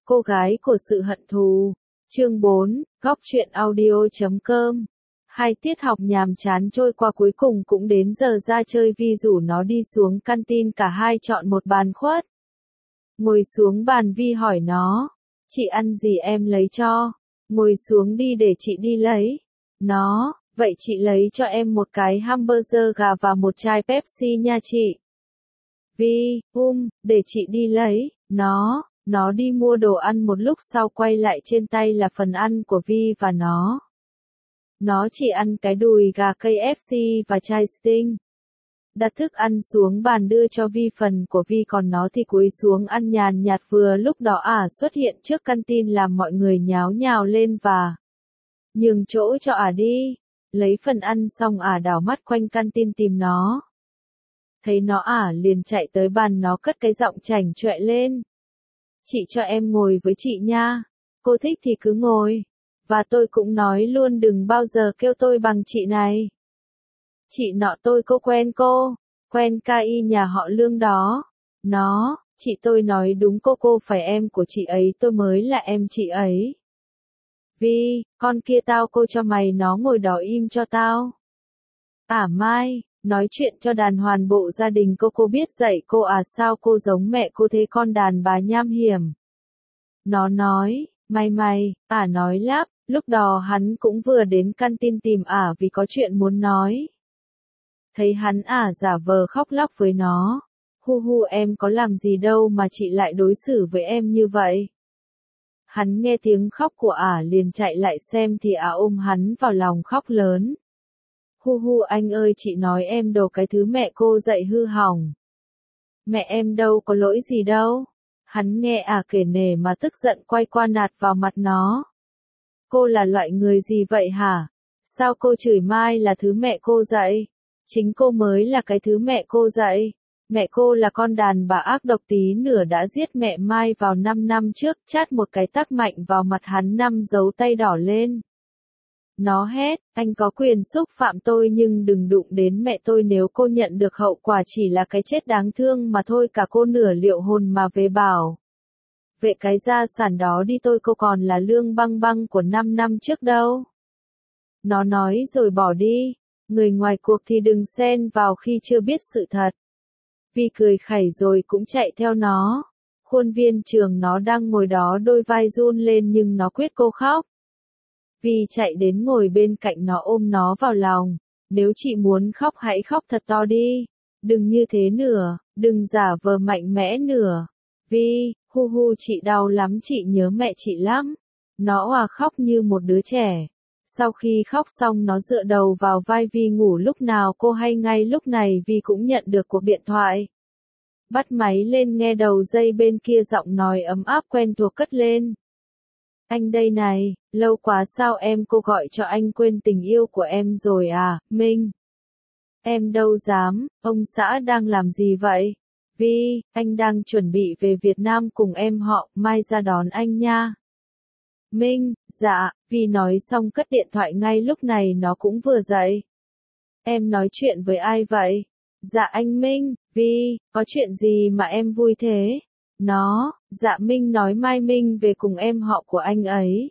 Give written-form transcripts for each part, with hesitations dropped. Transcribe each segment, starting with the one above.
Cô gái của sự hận thù. Chương 4, Góc truyện audio.com. 2 tiết học nhàm chán trôi qua cuối cùng cũng đến giờ ra chơi. Vi rủ nó đi xuống canteen, cả hai chọn một bàn khuất. Ngồi xuống bàn Vi hỏi nó, chị ăn gì em lấy cho? Ngồi xuống đi để chị đi lấy. Nó, vậy chị lấy cho em một cái hamburger gà và một chai Pepsi nha chị. Vi, để chị đi lấy. Nó đi mua đồ ăn một lúc sau quay lại, trên tay là phần ăn của Vi và nó. Nó chỉ ăn cái đùi gà KFC và chai Sting. Đặt thức ăn xuống bàn đưa cho Vi phần của Vi, còn nó thì cúi xuống ăn nhàn nhạt. Vừa lúc đó xuất hiện trước canteen làm mọi người nháo nhào lên và nhường chỗ cho đi. Lấy phần ăn xong đảo mắt quanh canteen tìm nó. Thấy nó liền chạy tới bàn nó, cất cái giọng chảnh chọe lên. Chị cho em ngồi với chị nha. Cô thích thì cứ ngồi. Và tôi cũng nói luôn đừng bao giờ kêu tôi bằng chị này. Chị nọ tôi quen cô. Quen KI nhà họ Lương đó. Nó, chị tôi nói đúng, cô phải em của chị ấy, tôi mới là em chị ấy. Vi, con kia tao cô cho mày, nó ngồi đó im cho tao. Mai, nói chuyện cho đàn hoàn bộ gia đình cô biết dạy cô sao cô giống mẹ cô thế, con đàn bà nham hiểm. Nó nói, mày, nói lắp, lúc đó hắn cũng vừa đến canteen tìm vì có chuyện muốn nói. Thấy hắn giả vờ khóc lóc với nó. Em có làm gì đâu mà chị lại đối xử với em như vậy. Hắn nghe tiếng khóc của liền chạy lại xem thì ôm hắn vào lòng khóc lớn. Anh ơi, chị nói em đồ cái thứ mẹ cô dạy hư hỏng. Mẹ em đâu có lỗi gì đâu. Hắn nghe kể nể mà tức giận quay qua nạt vào mặt nó. Cô là loại người gì vậy hả? Sao cô chửi Mai là thứ mẹ cô dạy? Chính cô mới là cái thứ mẹ cô dạy. Mẹ cô là con đàn bà ác độc, tí nữa đã giết mẹ Mai vào 5 năm trước, chát một cái tát mạnh vào mặt hắn, 5 dấu tay đỏ lên. Nó hét, anh có quyền xúc phạm tôi nhưng đừng đụng đến mẹ tôi, nếu cô nhận được hậu quả chỉ là cái chết đáng thương mà thôi. Cả cô nửa liệu hồn mà về bảo vệ cái gia sản đó đi, cô còn là Lương Băng Băng của 5 năm trước đâu. Nó nói rồi bỏ đi. Người ngoài cuộc thì đừng xen vào khi chưa biết sự thật. Vi cười khẩy rồi cũng chạy theo nó. Khuôn viên trường nó đang ngồi đó, đôi vai run lên nhưng nó quyết cô khóc. Vi chạy đến ngồi bên cạnh nó, ôm nó vào lòng. Nếu chị muốn khóc hãy khóc thật to đi. Đừng như thế nữa, đừng giả vờ mạnh mẽ nữa. Vi, chị đau lắm, chị nhớ mẹ chị lắm. Nó khóc như một đứa trẻ. Sau khi khóc xong nó dựa đầu vào vai Vi ngủ lúc nào cô hay. Ngay lúc này Vi cũng nhận được cuộc điện thoại. Bắt máy lên, nghe đầu dây bên kia giọng nói ấm áp quen thuộc cất lên. Anh đây này, lâu quá sao em, cô gọi cho anh quên tình yêu của em rồi Minh? Em đâu dám, ông xã đang làm gì vậy? Vi, anh đang chuẩn bị về Việt Nam cùng em họ, mai ra đón anh nha. Minh, dạ, Vi nói xong cất điện thoại. Ngay lúc này nó cũng vừa dậy. Em nói chuyện với ai vậy? Dạ anh Minh. Vi, có chuyện gì mà em vui thế? Nó, dạ Minh nói mai Minh về cùng em họ của anh ấy.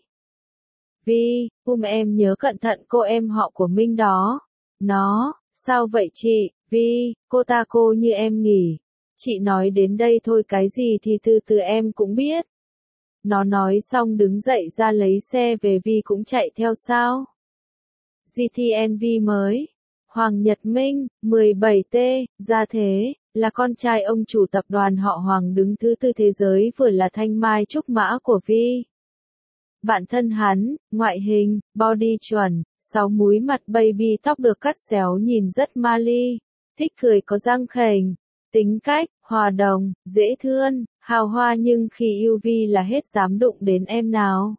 Vi, em nhớ cẩn thận cô em họ của Minh đó. Nó, sao vậy chị? Vi, cô như em nghỉ. Chị nói đến đây thôi, cái gì thì từ từ em cũng biết. Nó nói xong đứng dậy ra lấy xe về. Vi cũng chạy theo sao? GTNV mới. Hoàng Nhật Minh, 17T, ra thế, là con trai ông chủ tập đoàn họ Hoàng đứng thứ 4 thế giới, vừa là thanh mai trúc mã của Vi. Bạn thân hắn, ngoại hình, body chuẩn, 6 múi, mặt baby, tóc được cắt xéo nhìn rất ma ly, thích cười có răng khểnh, tính cách, hòa đồng, dễ thương, hào hoa, nhưng khi yêu Vi là hết dám đụng đến em nào.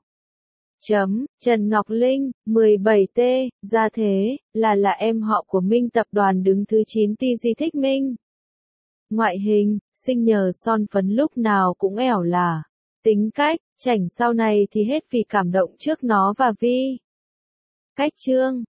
Trần Ngọc Linh, 17T, ra thế, là em họ của Minh, tập đoàn đứng thứ 9 TG thích Minh. Ngoại hình, xinh nhờ son phấn, lúc nào cũng ẻo là. Tính cách, chảnh sau này thì hết vì cảm động trước nó và Vi. Cách chương,